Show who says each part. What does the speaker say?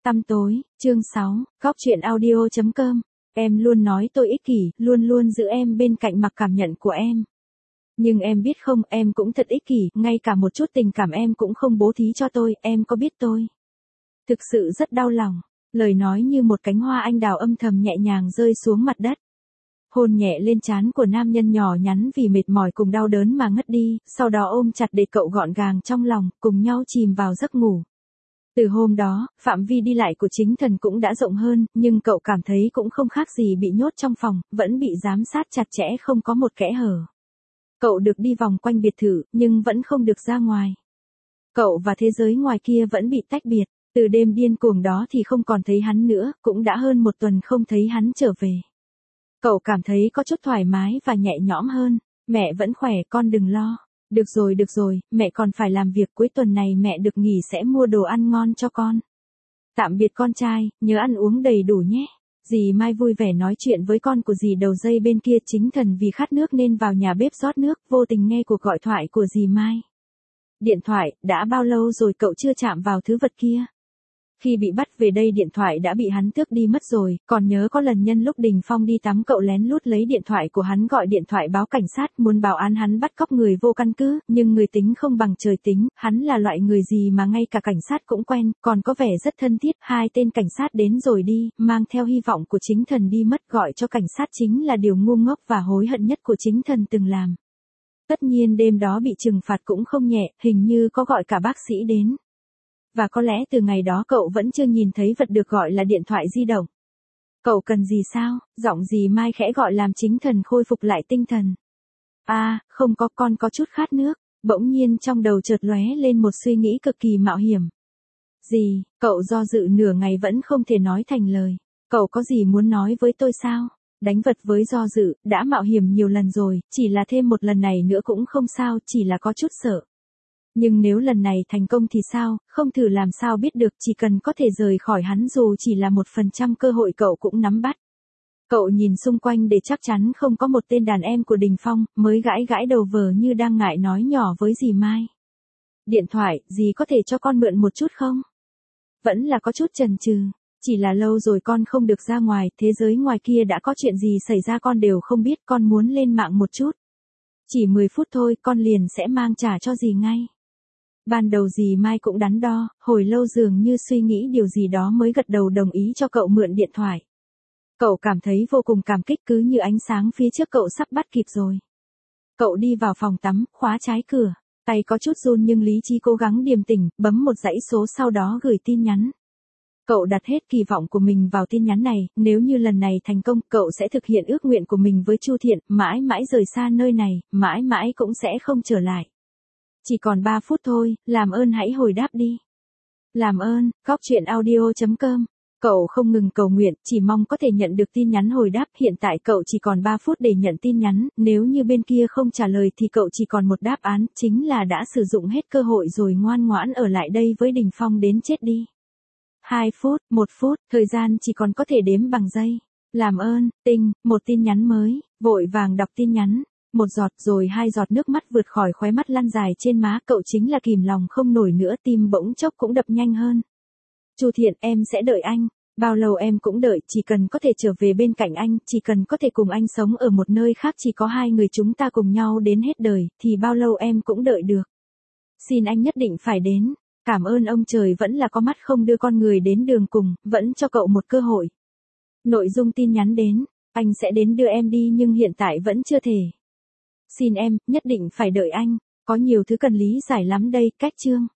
Speaker 1: Tăm tối, chương 6, Góc chuyện audio.com. Em luôn nói tôi ích kỷ, luôn luôn giữ em bên cạnh mặc cảm nhận của em. Nhưng em biết không, em cũng thật ích kỷ, ngay cả một chút tình cảm em cũng không bố thí cho tôi, em có biết tôi. Thực sự rất đau lòng, lời nói như một cánh hoa anh đào âm thầm nhẹ nhàng rơi xuống mặt đất. Hôn nhẹ lên trán của nam nhân nhỏ nhắn vì mệt mỏi cùng đau đớn mà ngất đi, sau đó ôm chặt để cậu gọn gàng trong lòng, cùng nhau chìm vào giấc ngủ. Từ hôm đó, phạm vi đi lại của Chính Thần cũng đã rộng hơn, nhưng cậu cảm thấy cũng không khác gì bị nhốt trong phòng, vẫn bị giám sát chặt chẽ không có một kẽ hở. Cậu được đi vòng quanh biệt thự, nhưng vẫn không được ra ngoài. Cậu và thế giới ngoài kia vẫn bị tách biệt, từ đêm điên cuồng đó thì không còn thấy hắn nữa, cũng đã hơn một tuần không thấy hắn trở về. Cậu cảm thấy có chút thoải mái và nhẹ nhõm hơn, mẹ vẫn khỏe con đừng lo. Được rồi, mẹ còn phải làm việc, cuối tuần này mẹ được nghỉ sẽ mua đồ ăn ngon cho con. Tạm biệt con trai, nhớ ăn uống đầy đủ nhé. Dì Mai vui vẻ nói chuyện với con của dì đầu dây bên kia. Chính Thần vì khát nước nên vào nhà bếp rót nước, vô tình nghe cuộc gọi thoại của dì Mai. Điện thoại, đã bao lâu rồi cậu chưa chạm vào thứ vật kia? Khi bị bắt về đây điện thoại đã bị hắn tước đi mất rồi, còn nhớ có lần nhân lúc Đình Phong đi tắm cậu lén lút lấy điện thoại của hắn gọi điện thoại báo cảnh sát muốn báo án hắn bắt cóc người vô căn cứ, nhưng người tính không bằng trời tính, hắn là loại người gì mà ngay cả cảnh sát cũng quen, còn có vẻ rất thân thiết, hai tên cảnh sát đến rồi đi, mang theo hy vọng của Chính Thần đi mất, gọi cho cảnh sát chính là điều ngu ngốc và hối hận nhất của Chính Thần từng làm. Tất nhiên đêm đó bị trừng phạt cũng không nhẹ, hình như có gọi cả bác sĩ đến. Và có lẽ từ ngày đó cậu vẫn chưa nhìn thấy vật được gọi là điện thoại di động. Cậu cần gì sao? Giọng dì Mai khẽ gọi làm Chính Thần khôi phục lại tinh thần. Không có, con có chút khát nước. Bỗng nhiên trong đầu chợt lóe lên một suy nghĩ cực kỳ mạo hiểm. Dì, cậu do dự nửa ngày vẫn không thể nói thành lời. Cậu có gì muốn nói với tôi sao? Đánh vật với do dự, đã mạo hiểm nhiều lần rồi, chỉ là thêm một lần này nữa cũng không sao, chỉ là có chút sợ. Nhưng nếu lần này thành công thì sao, không thử làm sao biết được, chỉ cần có thể rời khỏi hắn dù chỉ là 1% cơ hội cậu cũng nắm bắt. Cậu nhìn xung quanh để chắc chắn không có một tên đàn em của Đình Phong, mới gãi đầu vờ như đang ngại nói nhỏ với dì Mai. Điện thoại, dì có thể cho con mượn một chút không? Vẫn là có chút chần chừ, chỉ là lâu rồi con không được ra ngoài, thế giới ngoài kia đã có chuyện gì xảy ra con đều không biết, con muốn lên mạng một chút. Chỉ 10 phút thôi, con liền sẽ mang trả cho dì ngay. Ban đầu dì Mai cũng đắn đo, hồi lâu dường như suy nghĩ điều gì đó mới gật đầu đồng ý cho cậu mượn điện thoại. Cậu cảm thấy vô cùng cảm kích, cứ như ánh sáng phía trước cậu sắp bắt kịp rồi. Cậu đi vào phòng tắm, khóa trái cửa, tay có chút run nhưng lý trí cố gắng điềm tĩnh, bấm một dãy số sau đó gửi tin nhắn. Cậu đặt hết kỳ vọng của mình vào tin nhắn này, nếu như lần này thành công, cậu sẽ thực hiện ước nguyện của mình với Chu Thiện, mãi mãi rời xa nơi này, mãi mãi cũng sẽ không trở lại. Chỉ còn 3 phút thôi, làm ơn hãy hồi đáp đi. Làm ơn, Góc chuyện audio.com. Cậu không ngừng cầu nguyện, chỉ mong có thể nhận được tin nhắn hồi đáp. Hiện tại cậu chỉ còn 3 phút để nhận tin nhắn, nếu như bên kia không trả lời thì cậu chỉ còn một đáp án, chính là đã sử dụng hết cơ hội rồi, ngoan ngoãn ở lại đây với Đình Phong đến chết đi. 2 phút, 1 phút, thời gian chỉ còn có thể đếm bằng giây. Làm ơn, một tin nhắn mới, vội vàng đọc tin nhắn. Một giọt rồi 2 giọt nước mắt vượt khỏi khóe mắt lăn dài trên má, cậu chính là kìm lòng không nổi nữa, tim bỗng chốc cũng đập nhanh hơn. Chu Thiện, em sẽ đợi anh, bao lâu em cũng đợi, chỉ cần có thể trở về bên cạnh anh, chỉ cần có thể cùng anh sống ở một nơi khác, chỉ có hai người chúng ta cùng nhau đến hết đời, thì bao lâu em cũng đợi được. Xin anh nhất định phải đến, cảm ơn ông trời vẫn là có mắt không đưa con người đến đường cùng, vẫn cho cậu một cơ hội. Nội dung tin nhắn đến, anh sẽ đến đưa em đi nhưng hiện tại vẫn chưa thể. Xin em, nhất định phải đợi anh, có nhiều thứ cần lý giải lắm đây, cách chương.